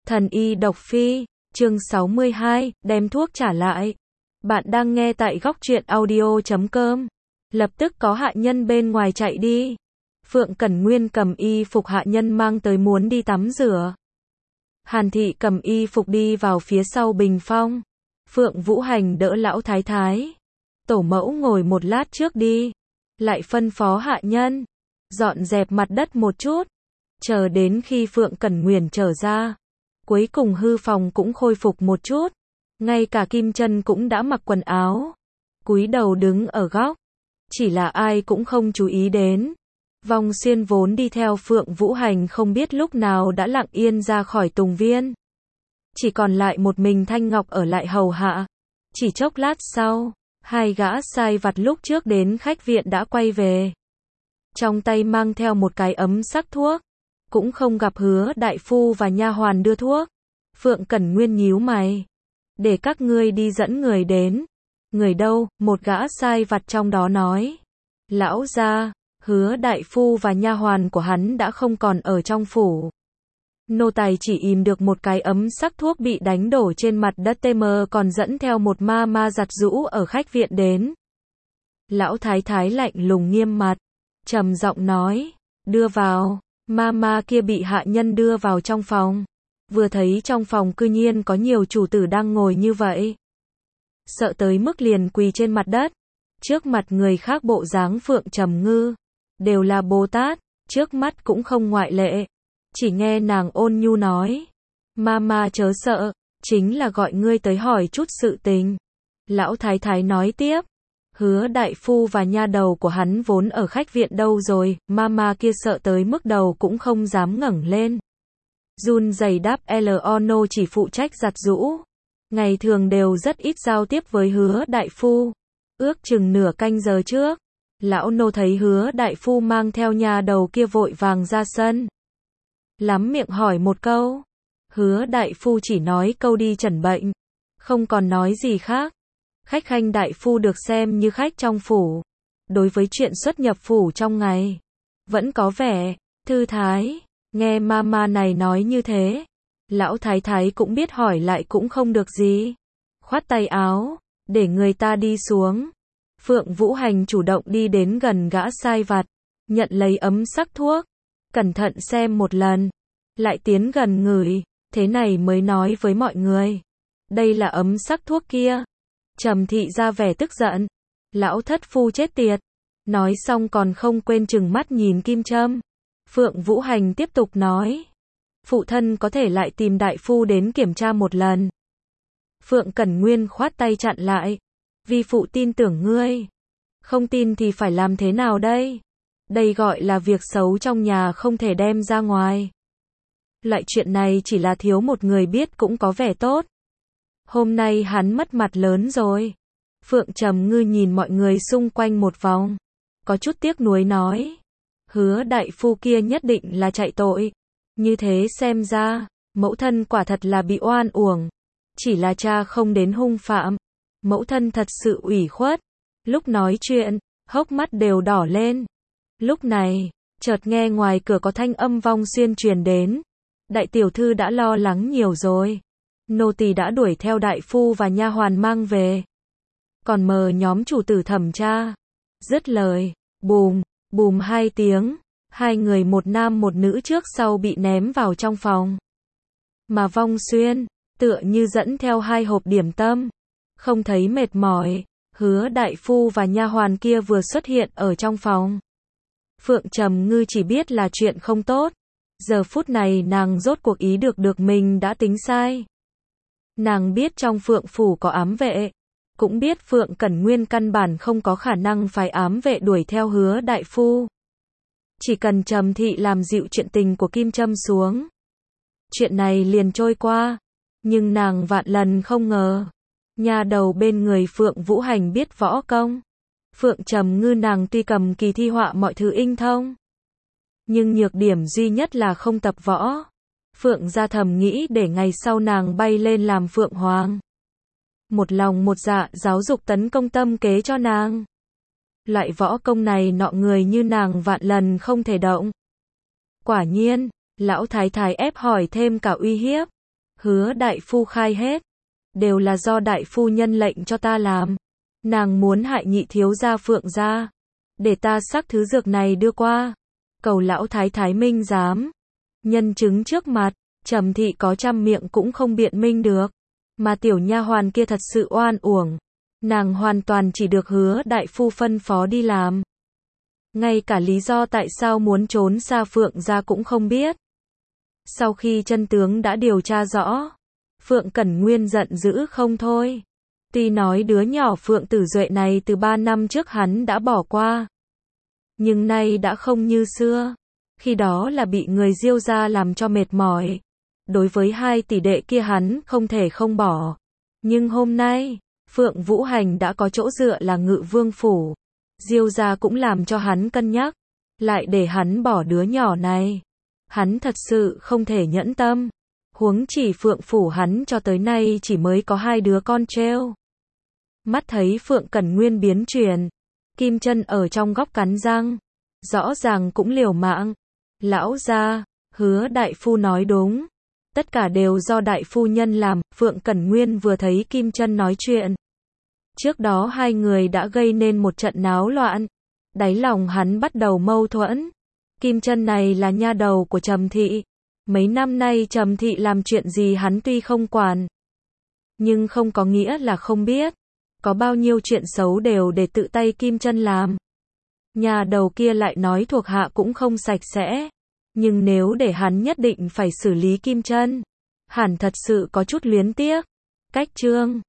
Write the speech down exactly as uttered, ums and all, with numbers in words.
Thần y độc phi, chương sáu mươi hai, đem thuốc trả lại. Bạn đang nghe tại góc truyện audio chấm com. Lập tức có hạ nhân bên ngoài chạy đi. Phượng Cẩn Nguyên cầm y phục hạ nhân mang tới muốn đi tắm rửa. Hàn Thị cầm y phục đi vào phía sau bình phong. Phượng Vũ Hành đỡ lão thái thái. Tổ mẫu ngồi một lát trước đi. Lại phân phó hạ nhân. Dọn dẹp mặt đất một chút. Chờ đến khi Phượng Cẩn Nguyên trở ra. Cuối cùng hư phòng cũng khôi phục một chút. Ngay cả Kim Chân cũng đã mặc quần áo. Cúi đầu đứng ở góc. Chỉ là ai cũng không chú ý đến. Vong Xuyên vốn đi theo Phượng Vũ Hành không biết lúc nào đã lặng yên ra khỏi Tùng Viên. Chỉ còn lại một mình Thanh Ngọc ở lại hầu hạ. Chỉ chốc lát sau, hai gã sai vặt lúc trước đến khách viện đã quay về. Trong tay mang theo một cái ấm sắc thuốc. Cũng không gặp Hứa đại phu và nha hoàn đưa thuốc. Phượng Cẩn Nguyên nhíu mày. Để các ngươi đi dẫn người đến. Người đâu? Một gã sai vặt trong đó nói. Lão gia, Hứa đại phu và nha hoàn của hắn đã không còn ở trong phủ. Nô tài chỉ ìm được một cái ấm sắc thuốc bị đánh đổ trên mặt đất, tm còn dẫn theo một ma ma giặt rũ ở khách viện đến. Lão thái thái lạnh lùng nghiêm mặt, trầm giọng nói, đưa vào. Ma ma kia bị hạ nhân đưa vào trong phòng. Vừa thấy trong phòng cư nhiên có nhiều chủ tử đang ngồi như vậy. Sợ tới mức liền quỳ trên mặt đất. Trước mặt người khác bộ dáng Phượng Trầm Ngư. Đều là Bồ Tát, trước mắt cũng không ngoại lệ. Chỉ nghe nàng ôn nhu nói. Ma ma chớ sợ, chính là gọi ngươi tới hỏi chút sự tình. Lão thái thái nói tiếp. Hứa đại phu và nha đầu của hắn vốn ở khách viện đâu rồi, mama kia sợ tới mức đầu cũng không dám ngẩng lên. Run rẩy đáp Lono chỉ phụ trách giặt giũ. Ngày thường đều rất ít giao tiếp với Hứa đại phu. Ước chừng nửa canh giờ trước, lão nô thấy Hứa đại phu mang theo nha đầu kia vội vàng ra sân. Lắm miệng hỏi một câu. Hứa đại phu chỉ nói câu đi chẩn bệnh. Không còn nói gì khác. Khách khanh đại phu được xem như khách trong phủ. Đối với chuyện xuất nhập phủ trong ngày, vẫn có vẻ thư thái. Nghe mama này nói như thế, lão thái thái cũng biết hỏi lại cũng không được gì. Khoát tay áo, để người ta đi xuống. Phượng Vũ Hành chủ động đi đến gần gã sai vặt, nhận lấy ấm sắc thuốc, cẩn thận xem một lần, lại tiến gần ngửi, thế này mới nói với mọi người. Đây là ấm sắc thuốc kia. Trầm Thị ra vẻ tức giận. Lão thất phu chết tiệt. Nói xong còn không quên trừng mắt nhìn Kim Trâm. Phượng Vũ Hành tiếp tục nói. Phụ thân có thể lại tìm đại phu đến kiểm tra một lần. Phượng Cẩn Nguyên khoát tay chặn lại. Vi phụ tin tưởng ngươi. Không tin thì phải làm thế nào đây? Đây gọi là việc xấu trong nhà không thể đem ra ngoài. Loại chuyện này chỉ là thiếu một người biết cũng có vẻ tốt. Hôm nay hắn mất mặt lớn rồi. Phượng Trầm Ngư nhìn mọi người xung quanh một vòng. Có chút tiếc nuối nói. Hứa đại phu kia nhất định là chạy tội. Như thế xem ra, mẫu thân quả thật là bị oan uổng. Chỉ là cha không đến hung phạm. Mẫu thân thật sự ủy khuất. Lúc nói chuyện, hốc mắt đều đỏ lên. Lúc này, chợt nghe ngoài cửa có thanh âm Vong Xuyên truyền đến. Đại tiểu thư đã lo lắng nhiều rồi. Nô tỳ đã đuổi theo đại phu và nha hoàn mang về. Còn mờ nhóm chủ tử thẩm tra. Dứt lời, bùm, bùm hai tiếng, hai người một nam một nữ trước sau bị ném vào trong phòng. Mà Vong Xuyên, tựa như dẫn theo hai hộp điểm tâm, không thấy mệt mỏi. Hứa đại phu và nha hoàn kia vừa xuất hiện ở trong phòng. Phượng Trầm Ngư chỉ biết là chuyện không tốt. Giờ phút này nàng rốt cuộc ý được được mình đã tính sai. Nàng biết trong Phượng phủ có ám vệ, cũng biết Phượng Cẩn Nguyên căn bản không có khả năng phải ám vệ đuổi theo Hứa đại phu. Chỉ cần Trầm Thị làm dịu chuyện tình của Kim Trâm xuống, chuyện này liền trôi qua. Nhưng nàng vạn lần không ngờ, nha đầu bên người Phượng Vũ Hành biết võ công. Phượng Trầm Ngư nàng tuy cầm kỳ thi họa mọi thứ tinh thông, nhưng nhược điểm duy nhất là không tập võ. Phượng gia thầm nghĩ để ngày sau nàng bay lên làm Phượng Hoàng. Một lòng một dạ giáo dục tấn công tâm kế cho nàng. Loại võ công này nọ người như nàng vạn lần không thể động. Quả nhiên, lão thái thái ép hỏi thêm cả uy hiếp. Hứa đại phu khai hết. Đều là do đại phu nhân lệnh cho ta làm. Nàng muốn hại nhị thiếu gia Phượng gia. Để ta sắc thứ dược này đưa qua. Cầu lão thái thái minh giám. Nhân chứng trước mặt, Trầm thị có trăm miệng cũng không biện minh được. Mà tiểu nha hoàn kia thật sự oan uổng. Nàng hoàn toàn chỉ được Hứa đại phu phân phó đi làm. Ngay cả lý do tại sao muốn trốn xa Phượng gia cũng không biết. Sau khi chân tướng đã điều tra rõ, Phượng Cẩn Nguyên giận dữ không thôi. Tuy nói đứa nhỏ Phượng Tử Duệ này từ ba năm trước hắn đã bỏ qua. Nhưng nay đã không như xưa. Khi đó là bị người Diêu gia làm cho mệt mỏi. Đối với hai tỷ đệ kia hắn không thể không bỏ. Nhưng hôm nay, Phượng Vũ Hành đã có chỗ dựa là Ngự Vương Phủ. Diêu gia cũng làm cho hắn cân nhắc. Lại để hắn bỏ đứa nhỏ này. Hắn thật sự không thể nhẫn tâm. Huống chỉ Phượng Phủ hắn cho tới nay chỉ mới có hai đứa con treo. Mắt thấy Phượng Cẩn Nguyên biến chuyển. Kim Chân ở trong góc cắn răng. Rõ ràng cũng liều mạng. Lão gia, Hứa đại phu nói đúng. Tất cả đều do đại phu nhân làm. Phượng Cẩn Nguyên vừa thấy Kim Chân nói chuyện. Trước đó hai người đã gây nên một trận náo loạn. Đáy lòng hắn bắt đầu mâu thuẫn. Kim Chân này là nha đầu của Trầm thị. Mấy năm nay Trầm thị làm chuyện gì hắn tuy không quản. Nhưng không có nghĩa là không biết. Có bao nhiêu chuyện xấu đều để tự tay Kim Chân làm. Nhà đầu kia lại nói thuộc hạ cũng không sạch sẽ. Nhưng nếu để hắn nhất định phải xử lý Kim Chân, hẳn thật sự có chút luyến tiếc. Cách chương